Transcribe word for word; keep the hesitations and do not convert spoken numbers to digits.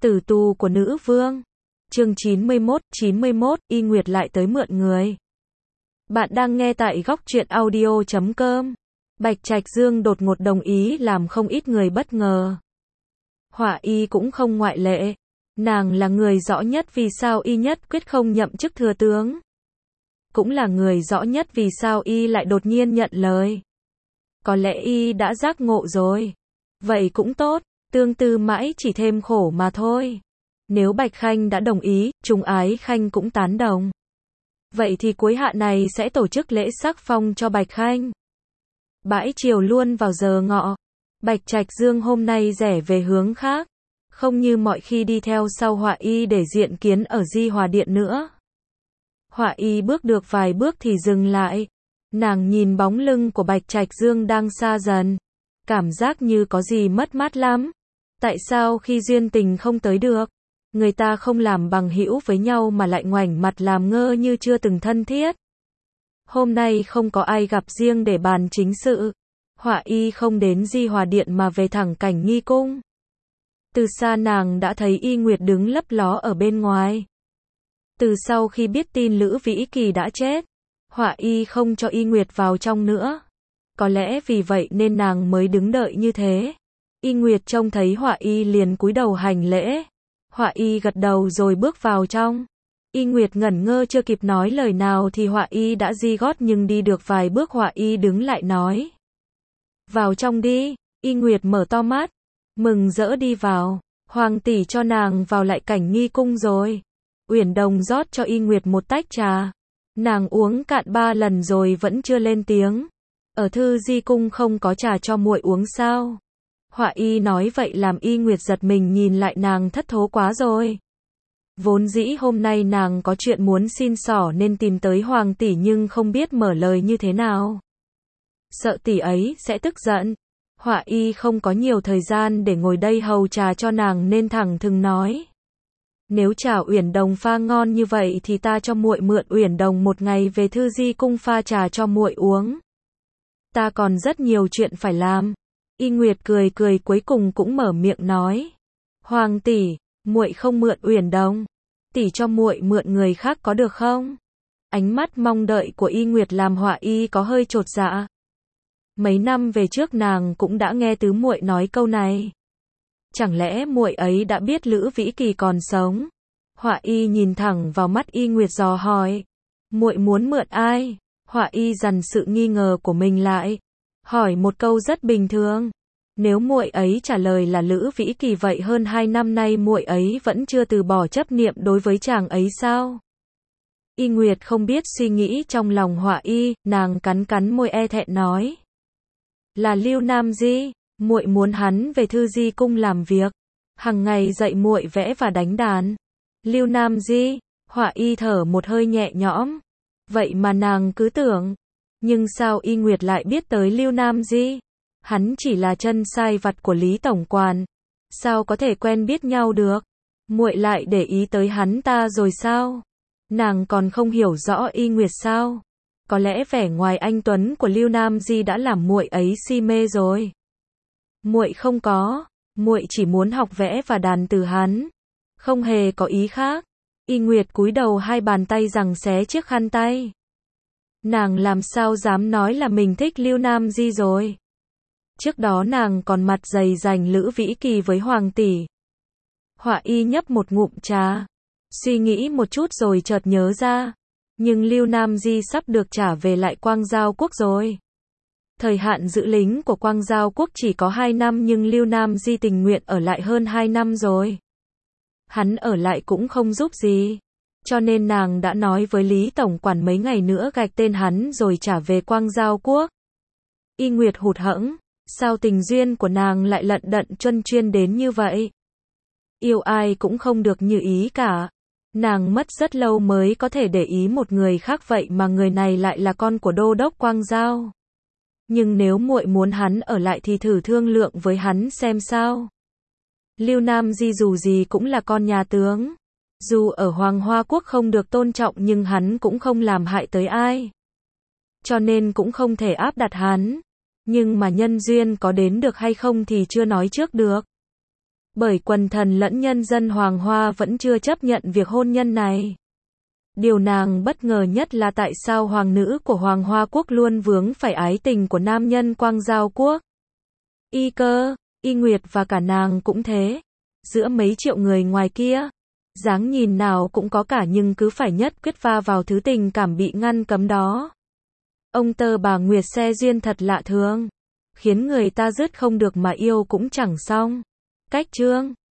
Tử tù của nữ vương. Chương chín mươi mốt, chín mươi mốt, Y Nguyệt lại tới mượn người. Bạn đang nghe tại góc truyện audio chấm com. Bạch Trạch Dương đột ngột đồng ý làm không ít người bất ngờ. Hỏa Y cũng không ngoại lệ. Nàng là người rõ nhất vì sao Y nhất quyết không nhậm chức thừa tướng. Cũng là người rõ nhất vì sao Y lại đột nhiên nhận lời. Có lẽ Y đã giác ngộ rồi. Vậy cũng tốt, tương tư mãi chỉ thêm khổ mà thôi. Nếu Bạch Khanh đã đồng ý, Trung Ái Khanh cũng tán đồng. Vậy thì cuối hạ này sẽ tổ chức lễ sắc phong cho Bạch Khanh. Bãi chiều luôn vào giờ ngọ. Bạch Trạch Dương hôm nay rẽ về hướng khác. Không như mọi khi đi theo sau Hỏa Y để diện kiến ở Di Hòa Điện nữa. Hỏa Y bước được vài bước thì dừng lại. Nàng nhìn bóng lưng của Bạch Trạch Dương đang xa dần. Cảm giác như có gì mất mát lắm. Tại sao khi duyên tình không tới được, người ta không làm bằng hữu với nhau mà lại ngoảnh mặt làm ngơ như chưa từng thân thiết? Hôm nay không có ai gặp riêng để bàn chính sự. Hỏa Y không đến Di Hòa Điện mà về thẳng Cảnh Nghi Cung. Từ xa nàng đã thấy Y Nguyệt đứng lấp ló ở bên ngoài. Từ sau khi biết tin Lữ Vĩ Kỳ đã chết, Hỏa Y không cho Y Nguyệt vào trong nữa. Có lẽ vì vậy nên nàng mới đứng đợi như thế. Y Nguyệt trông thấy Hỏa Y liền cúi đầu hành lễ. Hỏa Y gật đầu rồi bước vào trong. Y Nguyệt ngẩn ngơ chưa kịp nói lời nào thì Hỏa Y đã di gót, nhưng đi được vài bước Hỏa Y đứng lại nói: "Vào trong đi." Y Nguyệt mở to mắt, mừng rỡ đi vào. Hoàng tỷ cho nàng vào lại Cảnh Nghi Cung rồi. Uyển Đồng rót cho Y Nguyệt một tách trà. Nàng uống cạn ba lần rồi vẫn chưa lên tiếng. Ở Thư Di Cung không có trà cho muội uống sao? Hỏa Y nói vậy làm Y Nguyệt giật mình, nhìn lại nàng thất thố quá rồi. Vốn dĩ hôm nay nàng có chuyện muốn xin xỏ nên tìm tới Hoàng tỷ, nhưng không biết mở lời như thế nào. Sợ tỷ ấy sẽ tức giận. Hỏa Y không có nhiều thời gian để ngồi đây hầu trà cho nàng nên thẳng thừng nói: "Nếu trà Uyển Đồng pha ngon như vậy thì ta cho muội mượn Uyển Đồng một ngày về Thư Di Cung pha trà cho muội uống. Ta còn rất nhiều chuyện phải làm." Y Nguyệt cười cười cuối cùng cũng mở miệng nói: "Hoàng tỷ, muội không mượn Uyển Đồng, tỷ cho muội mượn người khác có được không?" Ánh mắt mong đợi của Y Nguyệt làm Hỏa Y có hơi chột dạ. Mấy năm về trước nàng cũng đã nghe tứ muội nói câu này. Chẳng lẽ muội ấy đã biết Lữ Vĩ Kỳ còn sống? Hỏa Y nhìn thẳng vào mắt Y Nguyệt dò hỏi: "Muội muốn mượn ai?" Hỏa Y dằn sự nghi ngờ của mình lại, hỏi một câu rất bình thường: "Nếu muội ấy trả lời là Lữ Vĩ Kỳ, vậy hơn hai năm nay muội ấy vẫn chưa từ bỏ chấp niệm đối với chàng ấy sao?" Y Nguyệt không biết suy nghĩ trong lòng Hỏa Y, nàng cắn cắn môi e thẹn nói: "Là Lưu Nam Di, muội muốn hắn về Thư Di Cung làm việc, hằng ngày dạy muội vẽ và đánh đàn." Lưu Nam Di? Hỏa Y thở một hơi nhẹ nhõm. Vậy mà nàng cứ tưởng. Nhưng sao Y Nguyệt lại biết tới Lưu Nam Di? Hắn chỉ là chân sai vặt của Lý tổng quản, sao có thể quen biết nhau được? Muội lại để ý tới hắn ta rồi sao? Nàng còn không hiểu rõ Y Nguyệt sao? Có lẽ vẻ ngoài anh tuấn của Lưu Nam Di đã làm muội ấy si mê rồi. Muội không có, muội chỉ muốn học vẽ và đàn từ hắn, không hề có ý khác. Y Nguyệt cúi đầu, hai bàn tay giằng xé chiếc khăn tay. Nàng làm sao dám nói là mình thích Lưu Nam Di rồi. Trước đó nàng còn mặt dày giành Lữ Vĩ Kỳ với Hoàng tỷ. Hỏa Y nhấp một ngụm trà, suy nghĩ một chút rồi chợt nhớ ra. Nhưng Lưu Nam Di sắp được trả về lại Quang Giao Quốc rồi. Thời hạn giữ lính của Quang Giao Quốc chỉ có hai năm, nhưng Lưu Nam Di tình nguyện ở lại hơn hai năm rồi. Hắn ở lại cũng không giúp gì. Cho nên nàng đã nói với Lý tổng quản mấy ngày nữa gạch tên hắn rồi trả về Quang Giao Quốc. Y Nguyệt hụt hẫng, sao tình duyên của nàng lại lận đận chuân chuyên đến như vậy? Yêu ai cũng không được như ý cả. Nàng mất rất lâu mới có thể để ý một người khác, vậy mà người này lại là con của đô đốc Quang Giao. Nhưng nếu muội muốn hắn ở lại thì thử thương lượng với hắn xem sao. Lưu Nam Di dù gì cũng là con nhà tướng. Dù ở Hoàng Hoa Quốc không được tôn trọng nhưng hắn cũng không làm hại tới ai. Cho nên cũng không thể áp đặt hắn. Nhưng mà nhân duyên có đến được hay không thì chưa nói trước được. Bởi quần thần lẫn nhân dân Hoàng Hoa vẫn chưa chấp nhận việc hôn nhân này. Điều nàng bất ngờ nhất là tại sao hoàng nữ của Hoàng Hoa Quốc luôn vướng phải ái tình của nam nhân Quang Giao Quốc. Y Cơ, Y Nguyệt và cả nàng cũng thế. Giữa mấy triệu người ngoài kia, dáng nhìn nào cũng có cả nhưng cứ phải nhất quyết va vào thứ tình cảm bị ngăn cấm đó. Ông tơ bà Nguyệt xe duyên thật lạ thường, khiến người ta dứt không được mà yêu cũng chẳng xong. Cách chương